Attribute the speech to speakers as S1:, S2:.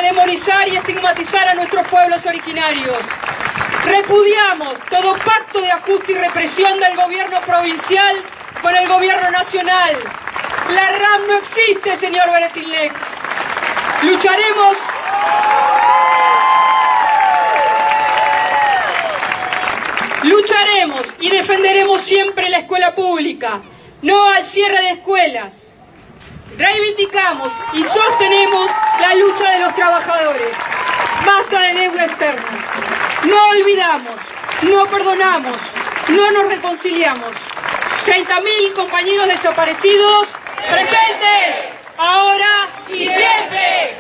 S1: demonizar y estigmatizar a nuestros pueblos originarios. Repudiamos todo pacto de ajuste y represión del gobierno provincial con el gobierno nacional. La RAM no existe, señor Beretilnec. Lucharemos y defenderemos siempre la escuela pública, no al cierre de escuelas. Reivindicamos y sostenemos la lucha de los trabajadores. Basta de deuda externa. No olvidamos, no perdonamos, no nos reconciliamos. 30.000 compañeros desaparecidos, presentes, ahora y siempre.